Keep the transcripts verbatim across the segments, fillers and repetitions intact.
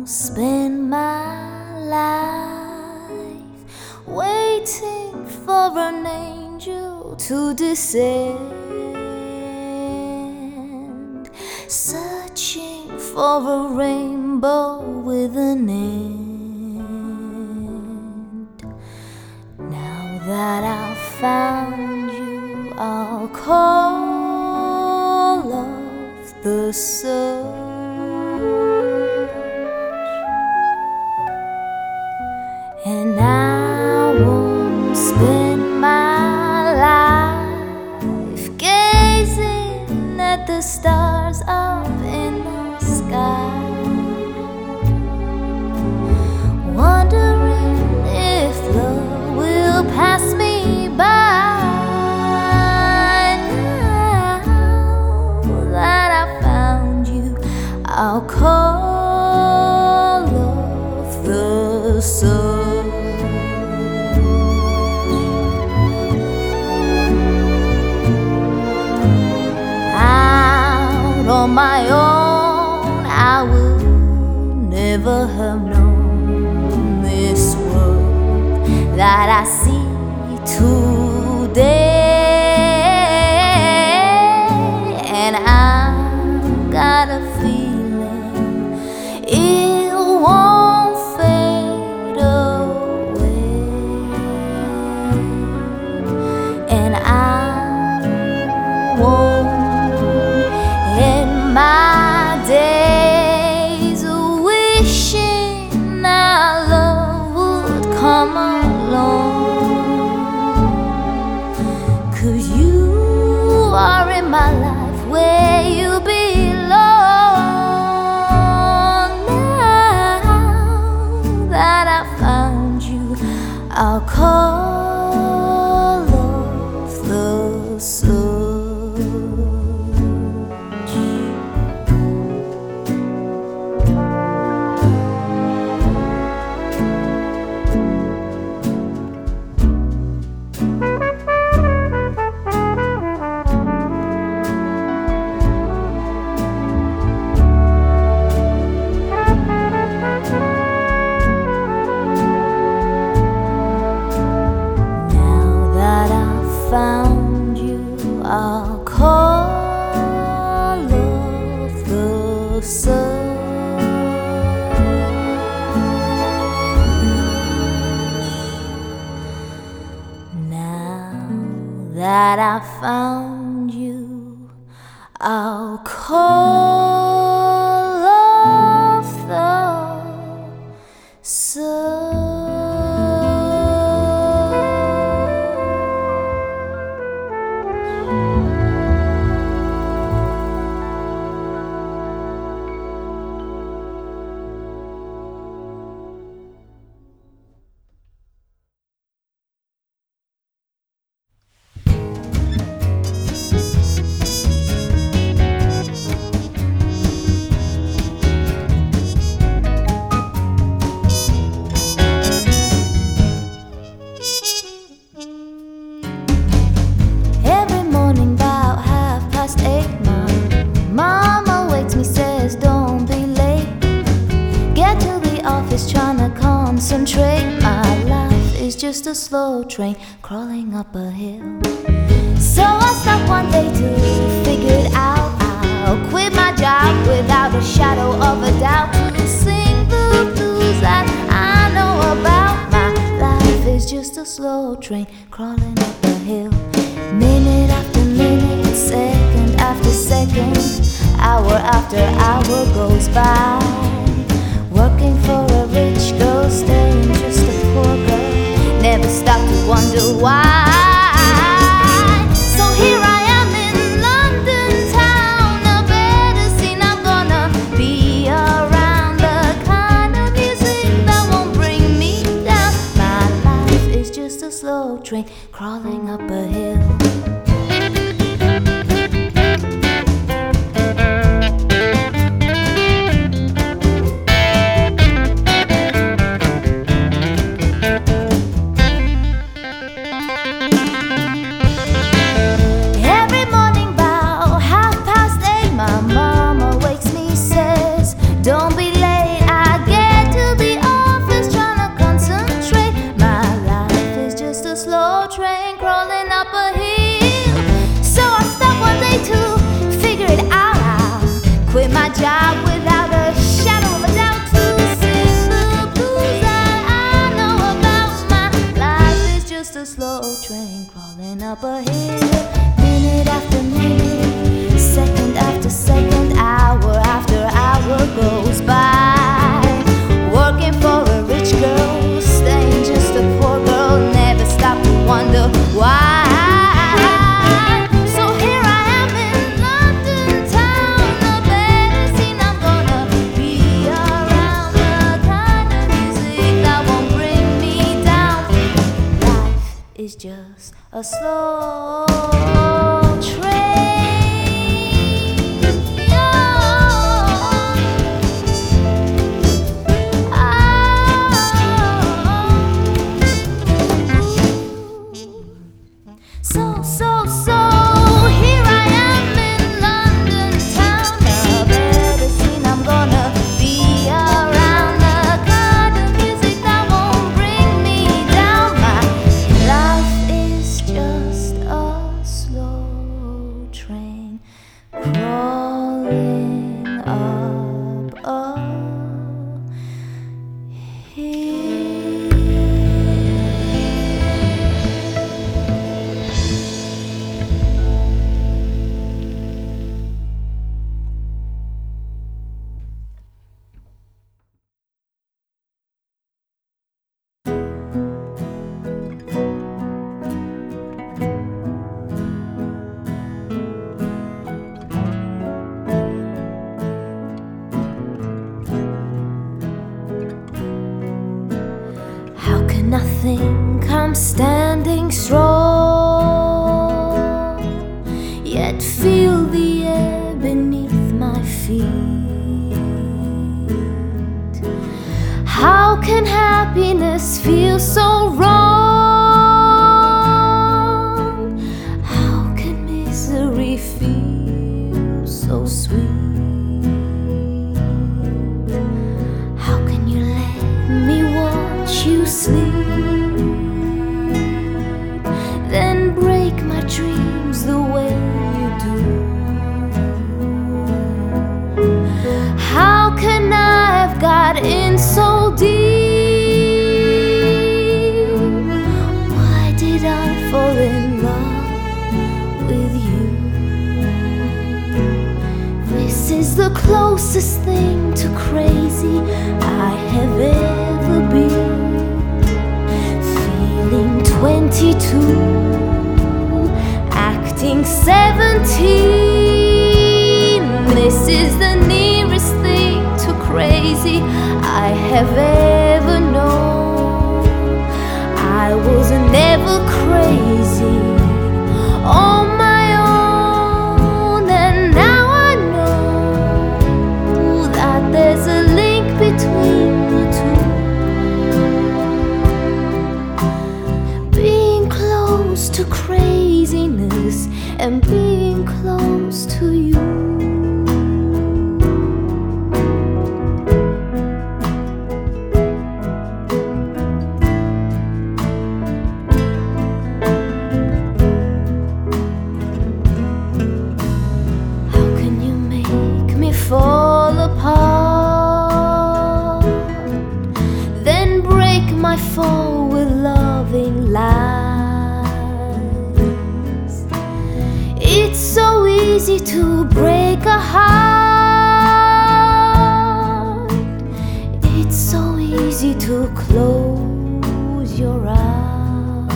spend my life waiting for an angel to descend, searching for a rainbow with an end. Now that I've found you, I'll call off the search, and I won't spend my life gazing at the stars up in the sky, wondering if love will pass me by. Now that I found you, I'll call off the search. On my own, I would never have known this world that I see today, and I've got a feeling it won't fade away, and I won't my days wishing our love would come along, 'cause you are in my life where you belong. Now that I found you, I'll call off the search. Found you, I'll call off the search. Now that I found you, I'll call off the search. Trying to concentrate, my life is just a slow train crawling up a hill. So I stopped one day to figure it out. I'll quit my job without a shadow of a doubt to sing the blues that I know about. My life is just a slow train crawling up a hill. Minute after minute, second after second, hour after hour goes by, working for a rich girl, staying just a poor girl, never stop to wonder why. So here I am in London town, a better scene I'm gonna be around, the kind of music that won't bring me down. My life is just a slow train crawling up a hill. a slow train. So, so, so, here I am in London town. A better scene, I'm gonna be around. The kind of music that won't bring me down. My life is just a slow train crawling up a hill. How can I think I'm standing strong, yet feel the air beneath my feet? How can happiness feel so wrong? How can misery feel so sweet? How can you let me watch you sleep, then break my dreams the way you do? How can I have got in so deep? Why did I fall in love with you? This is the closest thing to crazy I have ever been. Feeling twenty-two, acting seventeen. This is the nearest thing to crazy I have ever known. I was never crazy on my own, and now I know that there's a link between the two. Being close to craziness and being close to you. Fall apart, then break my fall with loving lies. It's so easy to break a heart. It's so easy to close your eyes.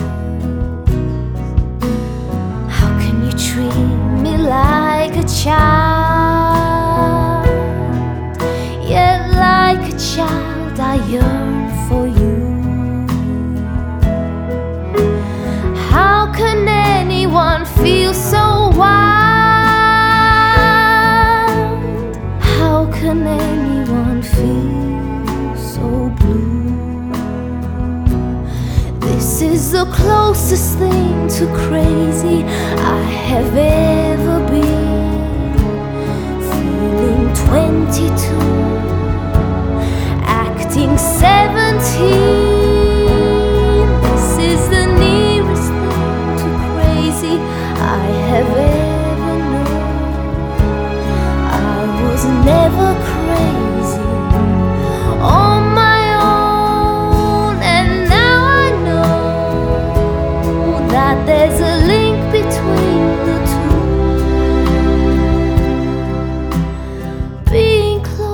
How can you treat me like a child? Yet like a child I yearn for you. How can anyone feel so wild? How can anyone feel so blue? This is the closest thing to crazy I have ever been. Feeling twenty-two, acting seventeen. This is the nearest thing to crazy I have ever known. I was never crazy on my own, and now I know that there's a link between the two. Being close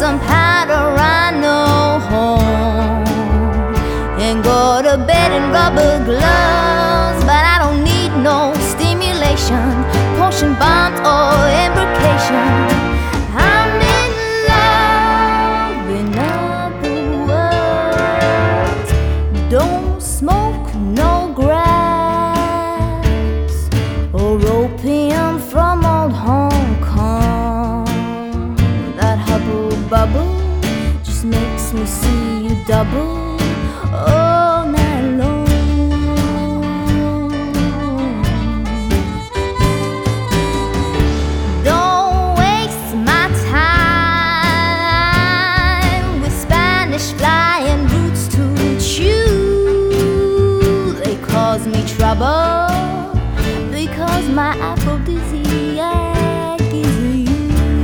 some powder, I know home, and go to bed in rubber gloves. But I don't need no stimulation, potion bombs or embrocation. I'm in love, in other words. Don't smoke no grass or opium from old Hong Kong. That hubble bubble just makes me see you double all night long. Don't waste my time with Spanish flying roots to chew. They cause me trouble because my aphrodisiac is you.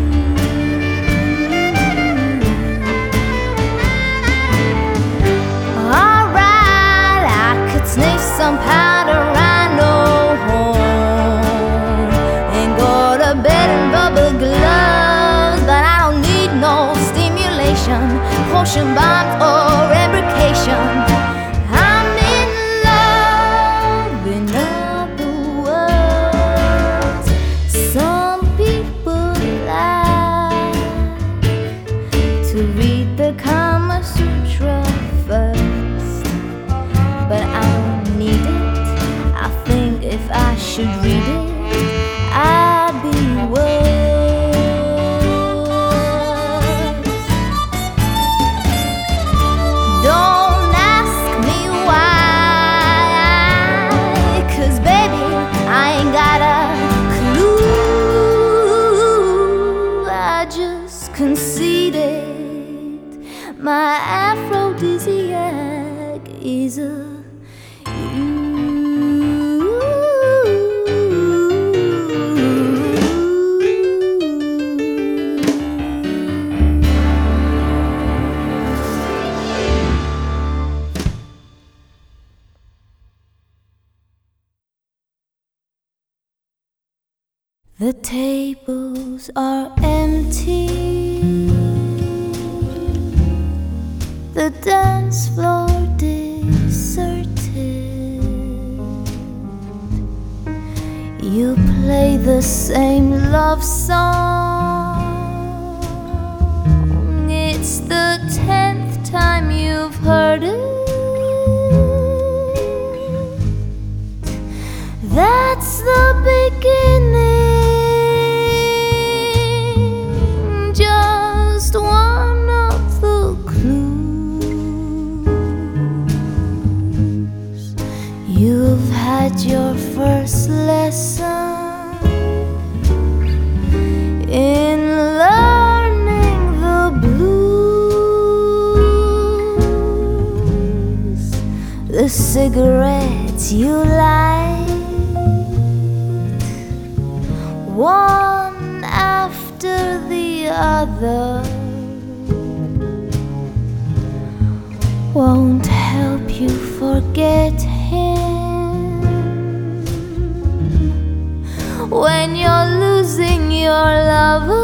Alright, I could sniff some powder, I know home, and go to bed in rubber gloves. But I don't need no stimulation, potion bombs or embrocation. I'm in love, in other words. Some people like to read the Kama Sutra first, but I don't need it. I think if I should read it, I'd be worse. Don't ask me why, 'cause baby, I ain't got a clue. I just conceded my aphrodisiac is a you. The tables are empty, the dance floor deserted. You play the same love song. It's the tenth time you've heard it. That's the beginning, just one of the clues. You've had your first lesson in learning the blues. The cigarettes you light, one after the other, won't help you forget him when you're losing your lover.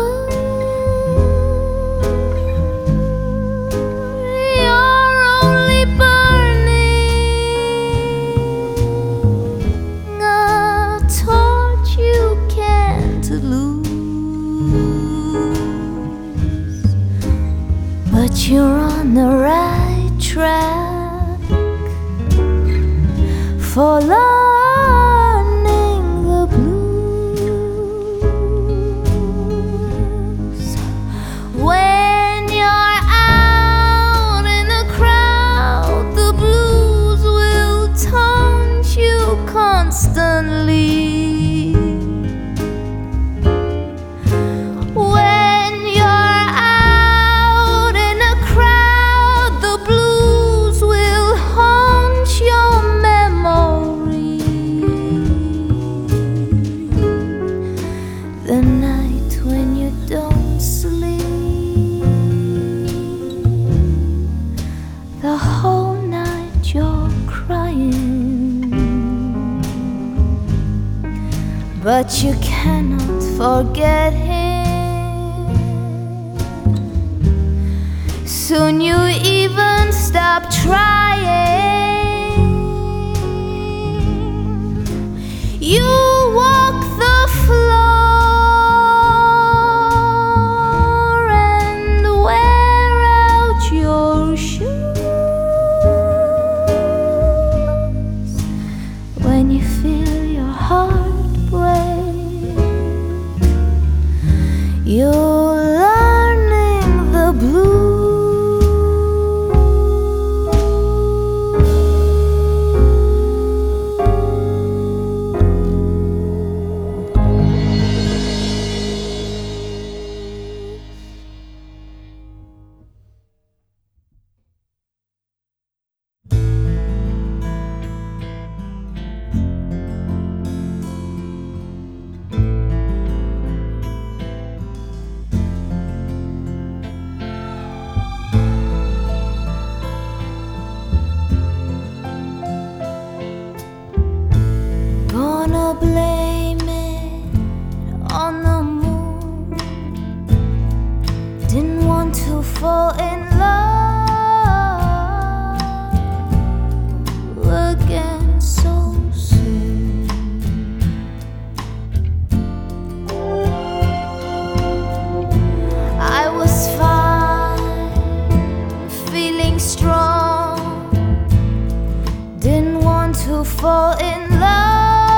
You're only burning a torch you can't lose. But you're on the right track for learning the blues. When you're out in the crowd, the blues will taunt you constantly. When you're out in a crowd, the blues will haunt your memory. The night when you don't sleep, the whole night you're crying, but you cannot forget him. soon you even stop trying. You walk the floor and wear out your shoes when you feel your heart break. You're learning the blues. Gonna blame it on the moon. Didn't want to fall in love again so soon. I was fine, feeling strong. Didn't want to fall in love.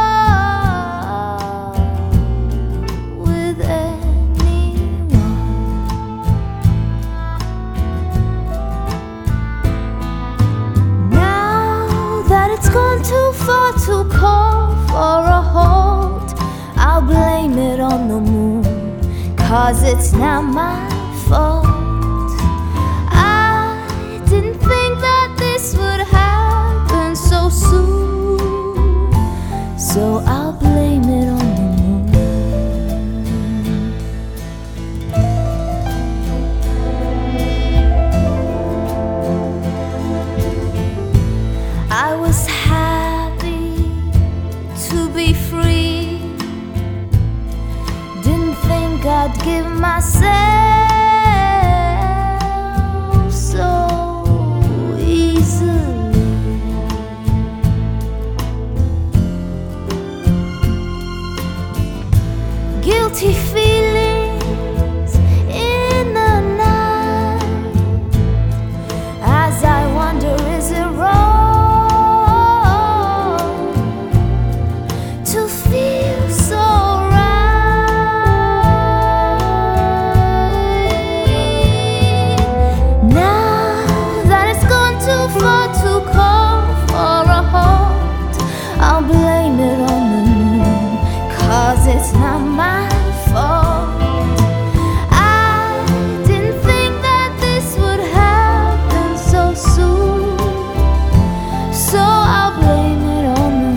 Too far to call for a halt, I'll blame it on the moon, 'cause it's not my fault. I didn't think that this would happen so soon, so I'll blame it on the moon. I was happy to be free. Didn't think I'd give myself so easily. Guilty feelings in the night as I wonder, is it wrong it's not my fault? I didn't think that this would happen so soon, so I'll blame it on the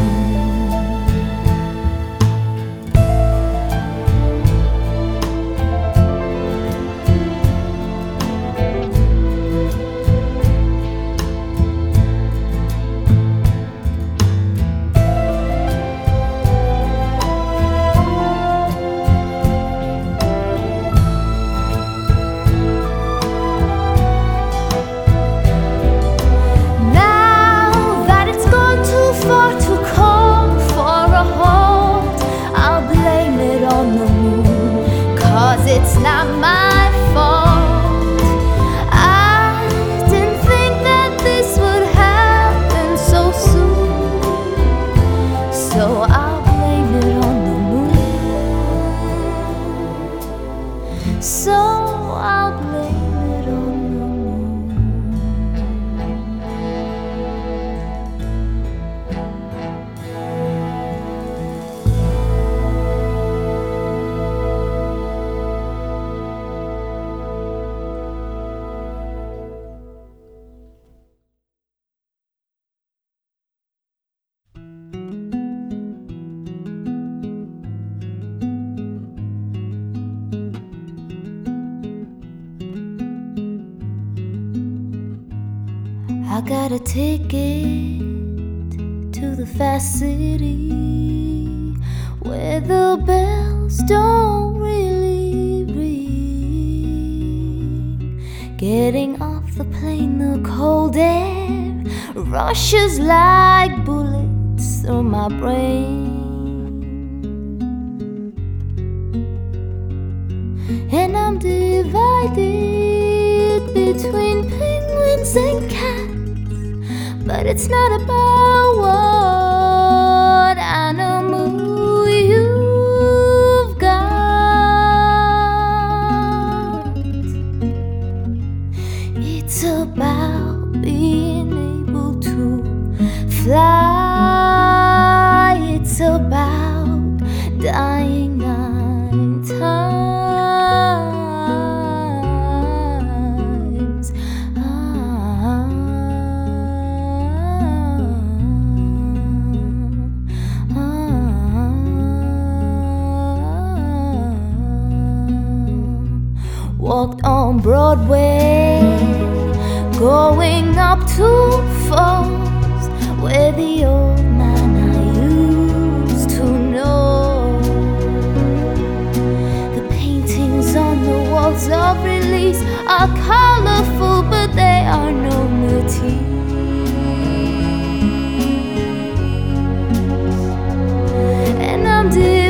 it's not my fault. I didn't think that this would happen so soon, so I'll blame it on the moon. So I'll blame it on the I got a ticket to the fast city where the bells don't really ring. Getting off the plane, the cold air rushes like bullets through my brain. And I'm divided between penguins and cats, but it's not about what animal you've got. It's about being able to fly. It's about dying nine times. Ah, ah, ah. Walked on Broadway, going up to Falls, where the old man I used to know. The paintings on the walls of Release are colorful, but they are no Matisse. And I'm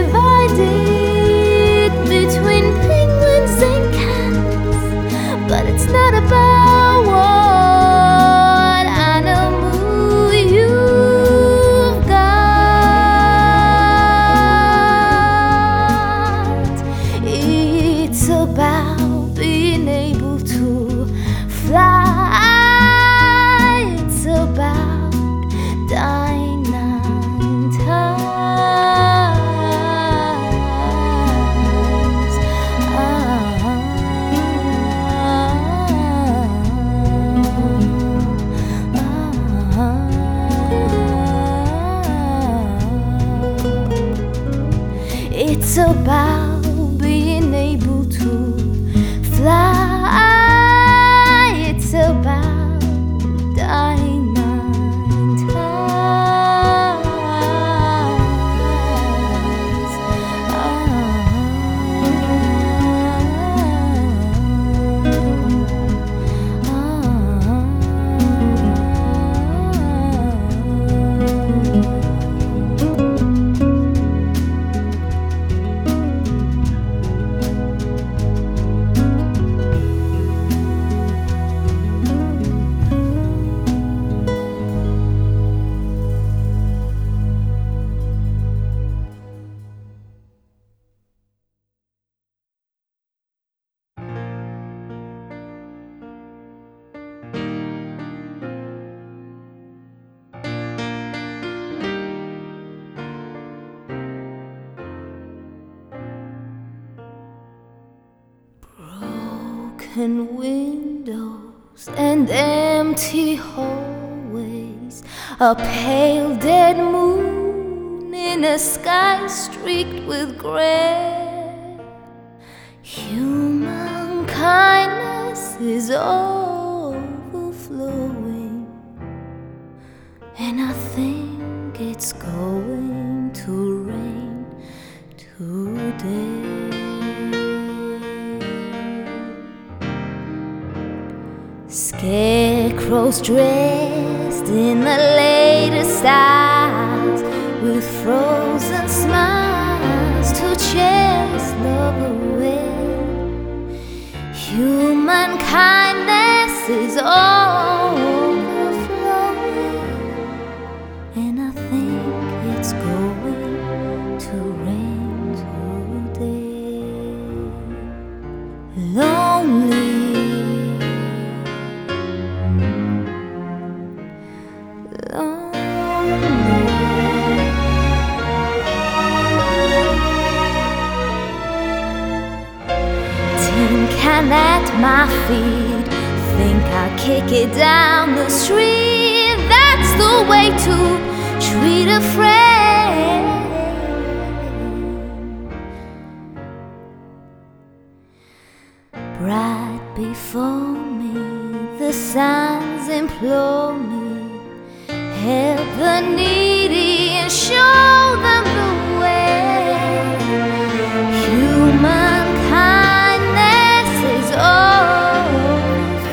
divided between penguins and cats, but it's not about what animal you've got. It's about being able to fly. It's about dying nine times. Ah, ah, ah. It's about being able to fly. It's about dying nine times. Ah, broken windows and empty hallways, a pale dead moon in a sky streaked with gray. Human kindness is overflowing, and I think it's going to rain today. Scarecrows dressed in the latest styles, with frozen smiles to chase love away. Human kindness is overflowing, and I think it's going to rain today. Lonely, can at my feet, think I'll kick it down the street. That's the way to treat a friend. Right before me, the signs implore me, help the needy and show them the way. Human kindness is overflowing,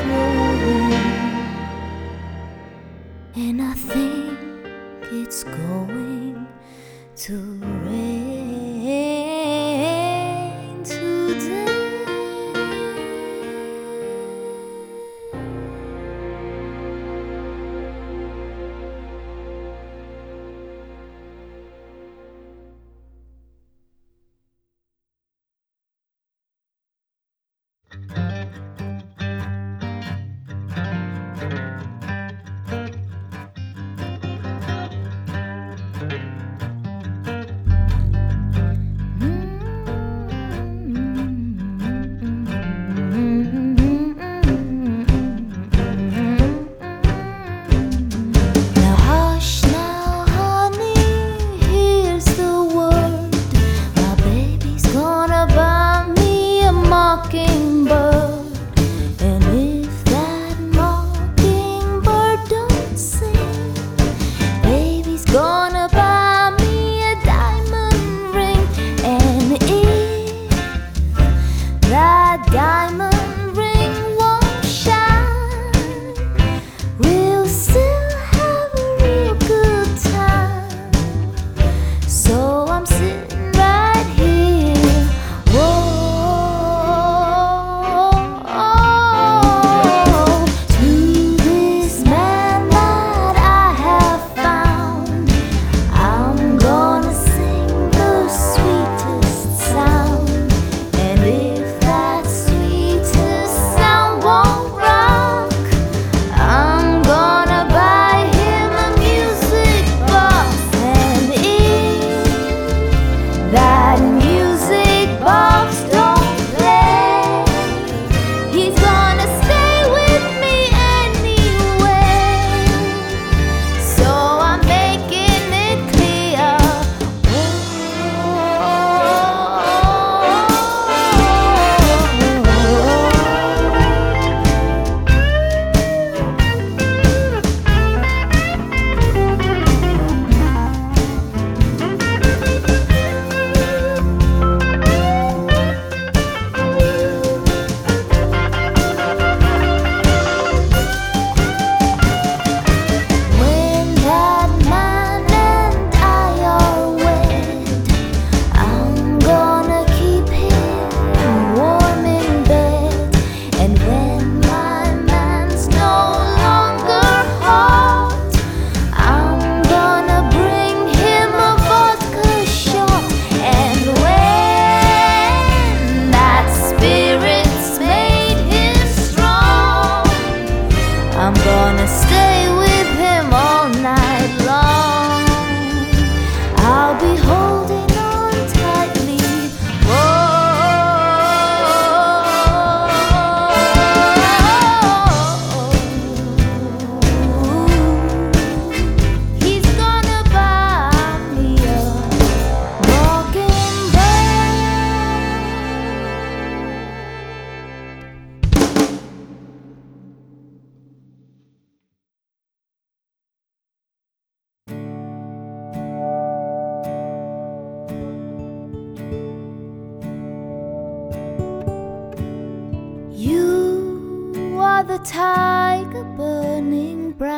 the tiger burning bright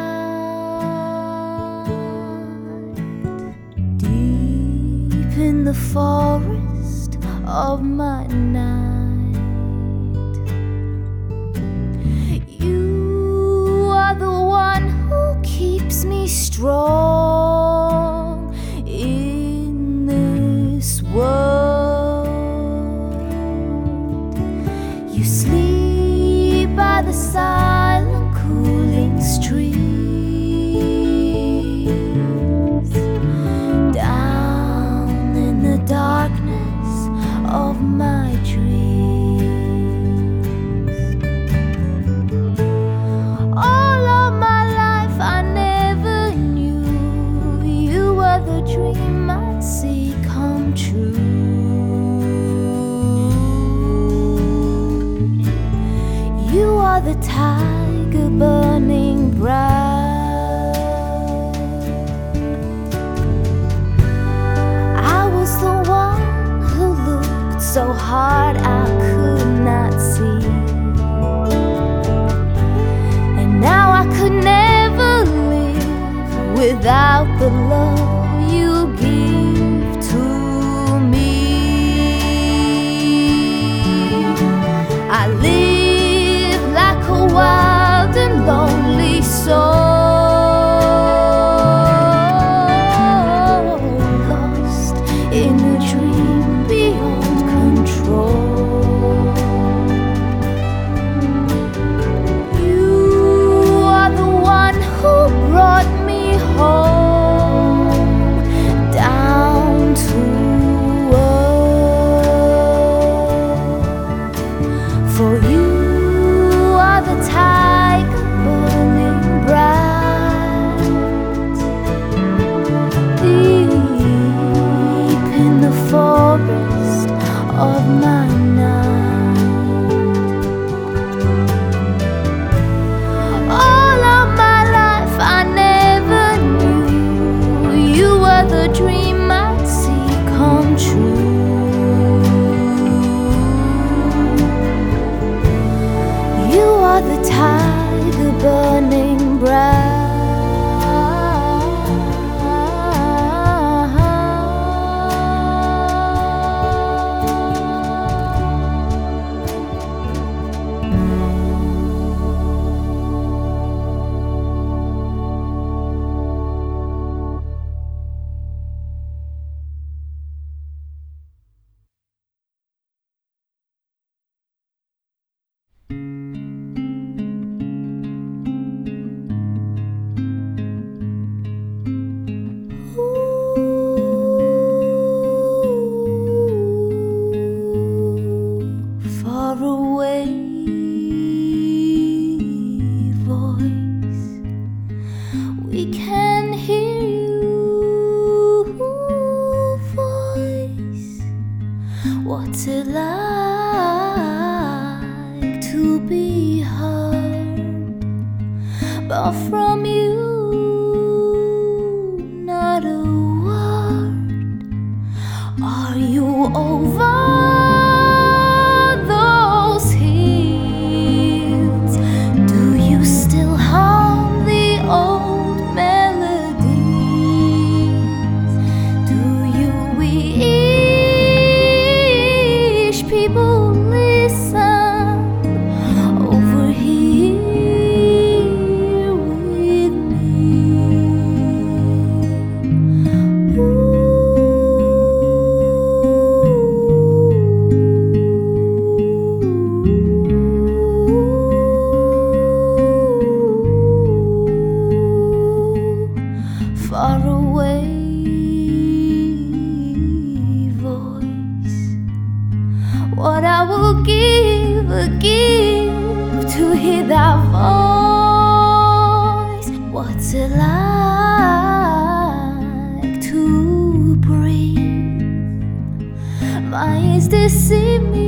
deep in the forest of my night. You are the one who keeps me strong in this world. You sleep by the silent cooling streams, down in the darkness of my dreams. All of my life I never knew you were the dream I'd see come true. You are the tiger burning bright. I was the one who looked so hard I could not see, and now I could never live without the love you give to me. I live like a wild and lonely soul, lost in a dream beyond control. For you are the tiger burning bright, deep in the forest of my night. All of my life I never knew you were the dream I'd see come true. You are the tiger burning bright. Far away voice, we can hear you voice. What's it like to be heard, but from you not a word? Are you over those hills? Do you still hum the old melodies? Do you wish people listen over here with me? Far away voice, what I will give, give to hear that voice. What's it like to breathe? My ears deceive me,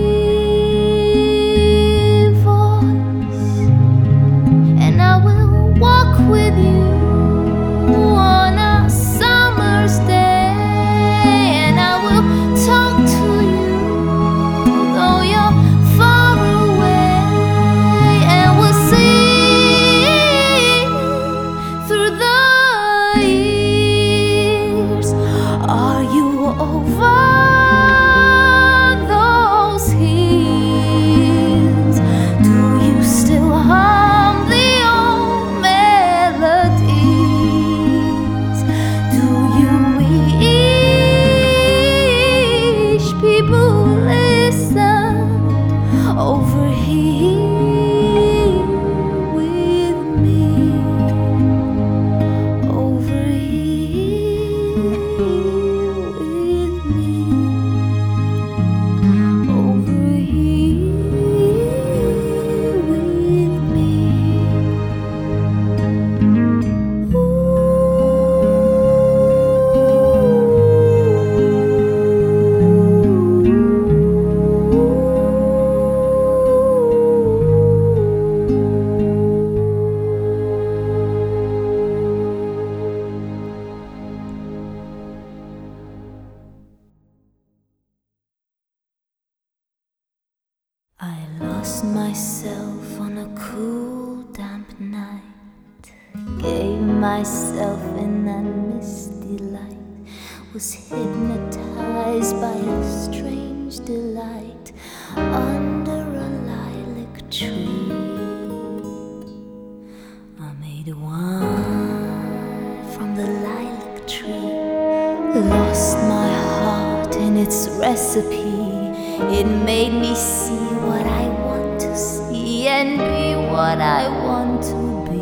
voice, and I will walk with you on a summer's day, and I will talk to you though you're far away, and we'll see through the years. Are you over those hills? Do you still hum the old melodies? Do you wish people listen over here with me? Over here with me. Over here with me. I lost myself on a cool, damp night, gave myself in that misty light, was hypnotized by a strange delight under a lilac tree. I made wine from the lilac tree, lost my heart in its recipe. It made me see what I want to see and be what I want to be.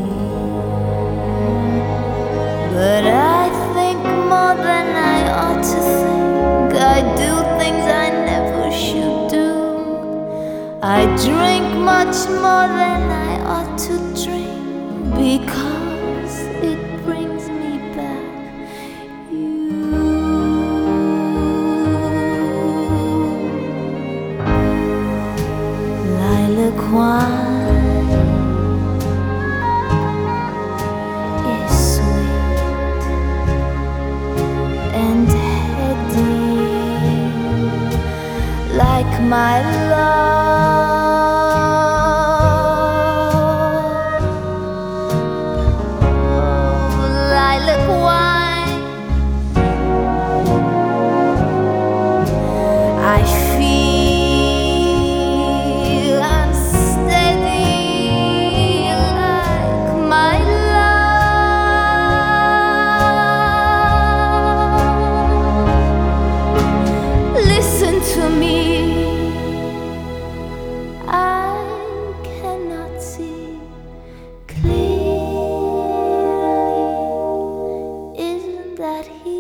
But I think more than I ought to think. I do things I never should do. I drink much more than I ought to drink because it brings me back you. Lilac wine is sweet and heady like my love. Lilac wine, I feel unsteady like my love. Listen to me, I cannot see clearly. Isn't that he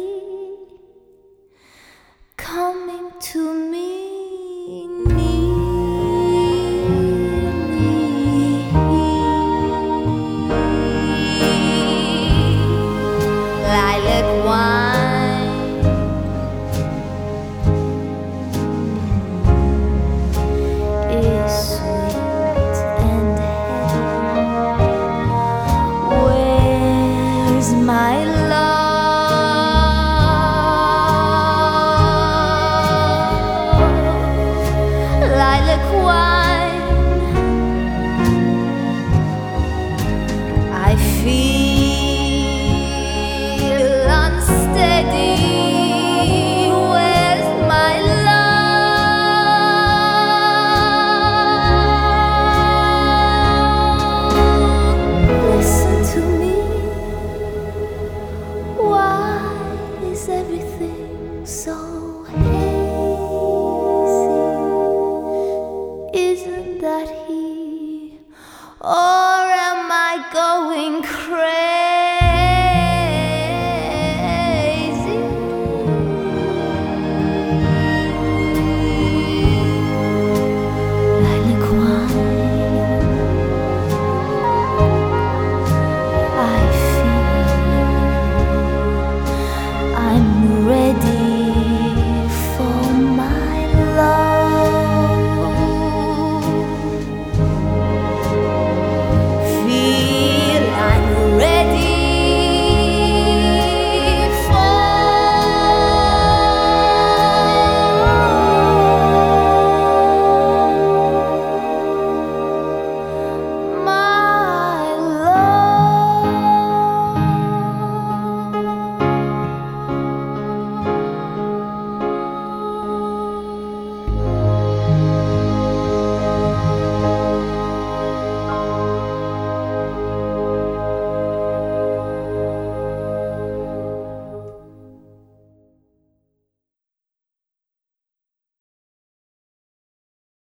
coming to me nearly? Lilac wine is sweet and heavy. Where's my love? Lilac wine, I feel unsteady. Where's my love? Listen to me. Why is everything so hazy? Isn't that he? Or am I going crazy?